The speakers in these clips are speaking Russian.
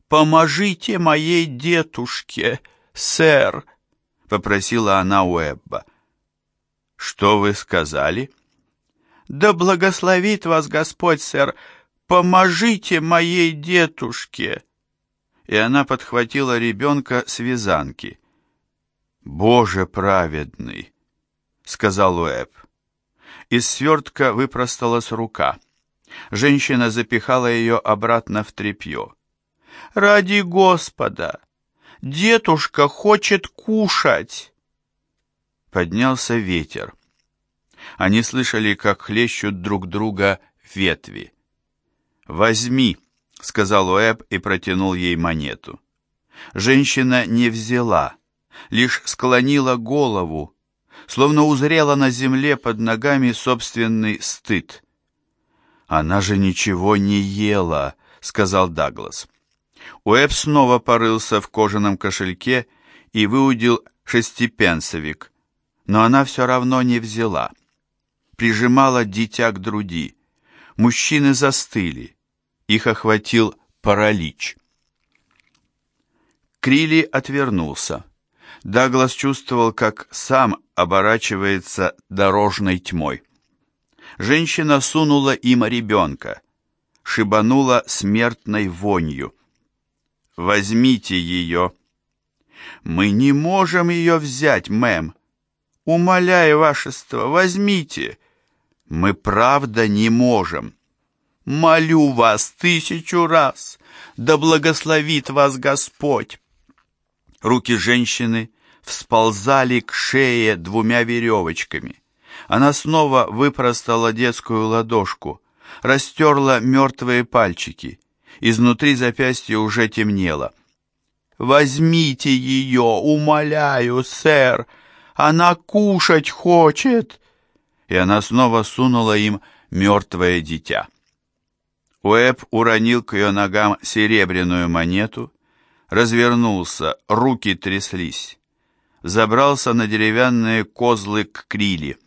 «Поможите моей детушке, сэр», — попросила она Уэбба. «Что вы сказали?» «Да благословит вас Господь, сэр, поможите моей детушке». И она подхватила ребенка с вязанки. «Боже праведный», — сказал Уэбб. Из свертка выпросталась рука. Женщина запихала ее обратно в тряпье. «Ради Господа! Детушка хочет кушать!» Поднялся ветер. Они слышали, как хлещут друг друга ветви. «Возьми», — сказал Уэбб и протянул ей монету. Женщина не взяла, лишь склонила голову, словно узрела на земле под ногами собственный стыд. «Она же ничего не ела», — сказал Даглас. Уэбб снова порылся в кожаном кошельке и выудил шестипенсовик, но она все равно не взяла. Прижимала дитя к груди. Мужчины застыли. Их охватил паралич. Крилли отвернулся. Даглас чувствовал, как сам оборачивается дорожной тьмой. Женщина сунула им ребенка, шибанула смертной вонью. «Возьмите ее». «Мы не можем ее взять, мэм. Умоляю, вашество, возьмите». «Мы правда не можем». «Молю вас 1000 раз, да благословит вас Господь». Руки женщины всползали к шее 2 веревочками. Она снова выпростала детскую ладошку, растерла мертвые пальчики. Изнутри запястья уже темнело. «Возьмите ее, умоляю, сэр! Она кушать хочет!» И она снова сунула им мертвое дитя. Уэбб уронил к ее ногам серебряную монету, развернулся, руки тряслись. Забрался на деревянные козлы к Крилли.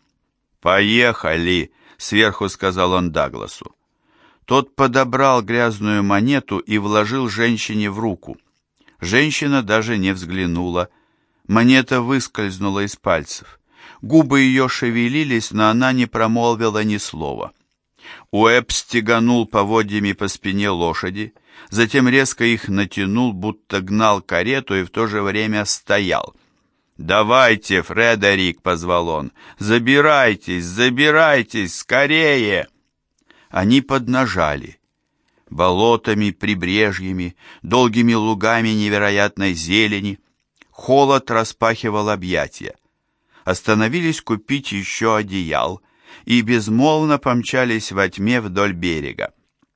«Поехали!» — сверху сказал он Дагласу. Тот подобрал грязную монету и вложил женщине в руку. Женщина даже не взглянула. Монета выскользнула из пальцев. Губы ее шевелились, но она не промолвила ни слова. Уэбб стеганул поводьями по спине лошади, затем резко их натянул, будто гнал карету и в то же время стоял. «Давайте, Фредерик!» — позвал он. «Забирайтесь, забирайтесь, скорее!» Они поднажали. Болотами, прибрежьями, долгими лугами невероятной зелени. Холод распахивал объятия. Остановились купить еще одеял и безмолвно помчались во тьме вдоль берега.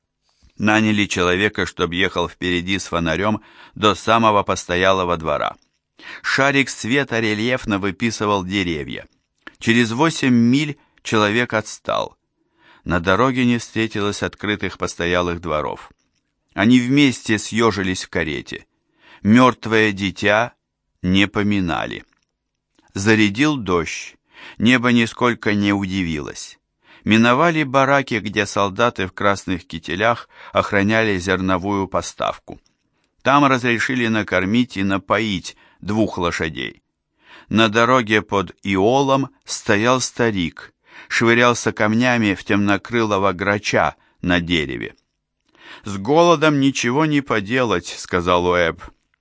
Наняли человека, чтобы ехал впереди с фонарем до самого постоялого двора. Шарик света рельефно выписывал деревья. Через 8 миль человек отстал. На дороге не встретилось открытых постоялых дворов. Они вместе съежились в карете. Мертвое дитя не поминали. Зарядил дождь. Небо нисколько не удивилось. Миновали бараки, где солдаты в красных кителях охраняли зерновую поставку. Там разрешили накормить и напоить 2 лошадей. На дороге под Иолом стоял старик, швырялся камнями в темнокрылого грача на дереве. «С голодом ничего не поделать», — сказал Уэбб.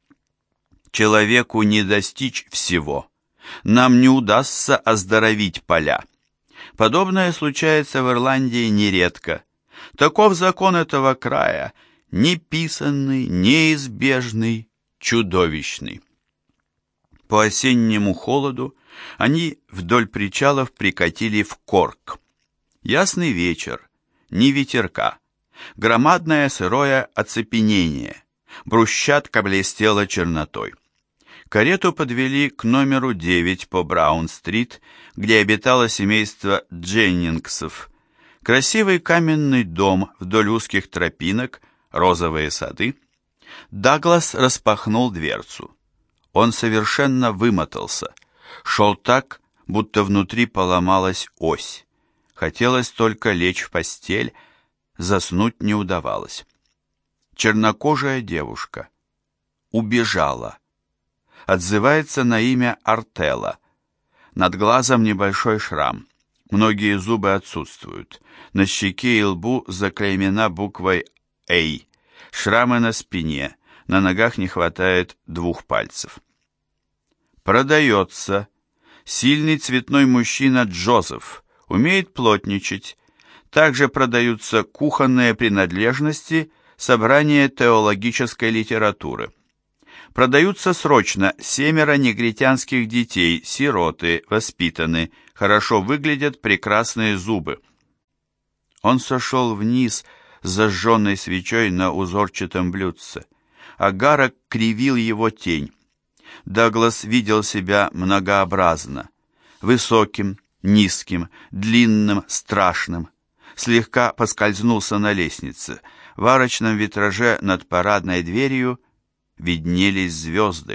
«Человеку не достичь всего. Нам не удастся оздоровить поля. Подобное случается в Ирландии нередко. Таков закон этого края, неписанный, неизбежный, чудовищный». По осеннему холоду они вдоль причалов прикатили в Корк. Ясный вечер, ни ветерка, громадное сырое оцепенение, брусчатка блестела чернотой. Карету подвели к номеру 9 по Браун-стрит, где обитало семейство Дженнингсов. Красивый каменный дом вдоль узких тропинок, розовые сады. Даглас распахнул дверцу. Он совершенно вымотался. Шел так, будто внутри поломалась ось. Хотелось только лечь в постель, заснуть не удавалось. Чернокожая девушка. Убежала. Отзывается на имя Артела. Над глазом небольшой шрам. Многие зубы отсутствуют. На щеке и лбу заклеймена буквой «А». Шрамы на спине. На ногах не хватает 2 пальцев. Продается. Сильный цветной мужчина Джозеф. Умеет плотничать. Также продаются кухонные принадлежности, собрание теологической литературы. Продаются срочно 7 негритянских детей, сироты, воспитаны, хорошо выглядят, прекрасные зубы. Он сошел вниз с зажженной свечой на узорчатом блюдце. Агарок кривил его тень. Даглас видел себя многообразно. Высоким, низким, длинным, страшным. Слегка поскользнулся на лестнице. В арочном витраже над парадной дверью виднелись звезды.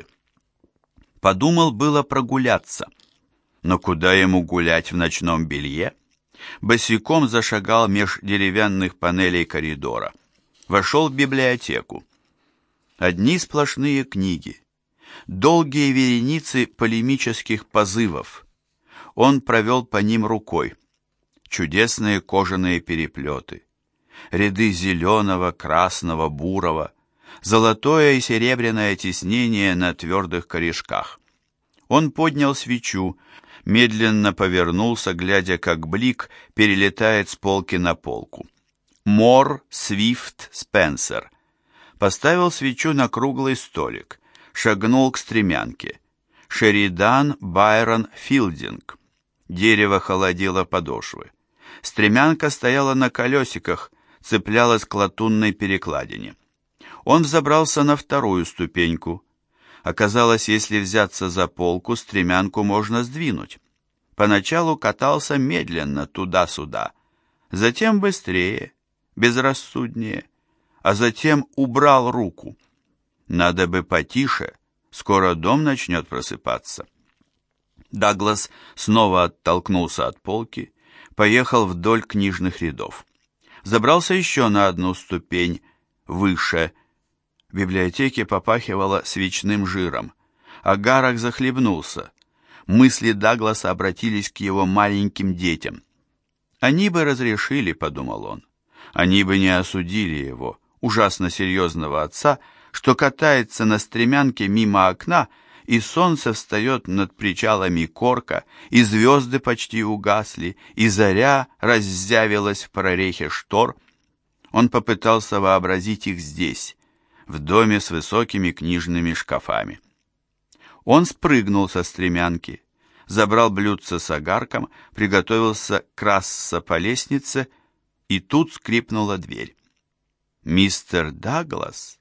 Подумал было прогуляться. Но куда ему гулять в ночном белье? Босиком зашагал меж деревянных панелей коридора. Вошел в библиотеку. Одни сплошные книги. Долгие вереницы полемических позывов. Он провел по ним рукой. Чудесные кожаные переплеты. Ряды зеленого, красного, бурого. Золотое и серебряное тиснение на твердых корешках. Он поднял свечу, медленно повернулся, глядя, как блик перелетает с полки на полку. Мор, Свифт, Спенсер. Поставил свечу на круглый столик. Шагнул к стремянке. Шеридан, Байрон, Филдинг. Дерево холодило подошвы. Стремянка стояла на колесиках, цеплялась к латунной перекладине. Он взобрался на 2-ю ступеньку. Оказалось, если взяться за полку, стремянку можно сдвинуть. Поначалу катался медленно туда-сюда, затем быстрее, безрассуднее, а затем убрал руку. Надо бы потише, скоро дом начнет просыпаться. Даглас снова оттолкнулся от полки, поехал вдоль книжных рядов. Забрался еще на 1 ступень, выше. В библиотеке попахивало свечным жиром. Агарок захлебнулся. Мысли Дагласа обратились к его маленьким детям. «Они бы разрешили», — подумал он. «Они бы не осудили его, ужасно серьезного отца, что катается на стремянке мимо окна, и солнце встает над причалами Корка, и звезды почти угасли, и заря раззявилась в прорехе штор». Он попытался вообразить их здесь, в доме с высокими книжными шкафами. Он спрыгнул со стремянки, забрал блюдце с огарком, приготовился красться по лестнице, и тут скрипнула дверь. Мистер Даглас?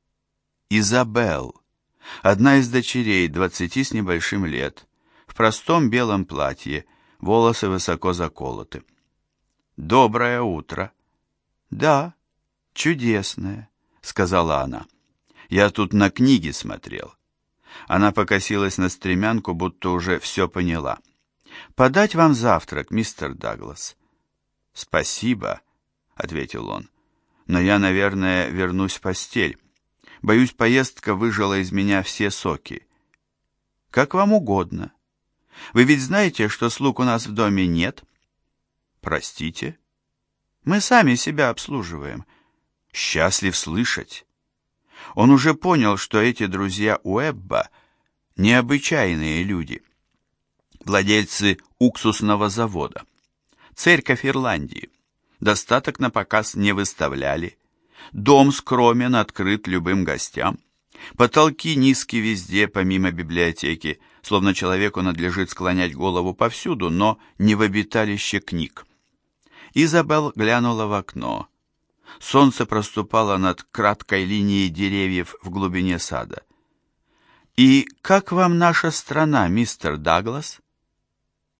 Изабелл, одна из дочерей, 20 с небольшим лет, в простом белом платье, волосы высоко заколоты. «Доброе утро!» «Да, чудесное», — сказала она. «Я тут на книги смотрел». Она покосилась на стремянку, будто уже все поняла. «Подать вам завтрак, мистер Даглас?» «Спасибо», — ответил он. «Но я, наверное, вернусь в постель. Боюсь, поездка выжила из меня все соки». «Как вам угодно. Вы ведь знаете, что слуг у нас в доме нет?» «Простите?» «Мы сами себя обслуживаем». «Счастлив слышать». Он уже понял, что эти друзья Уэбба – необычайные люди. Владельцы уксусного завода. Церковь Ирландии. Достаток на показ не выставляли. Дом скромен, открыт любым гостям. Потолки низкие везде, помимо библиотеки, словно человеку надлежит склонять голову повсюду, но не в обиталище книг. Изабелл глянула в окно. Солнце проступало над краткой линией деревьев в глубине сада. «И как вам наша страна, мистер Даглас?»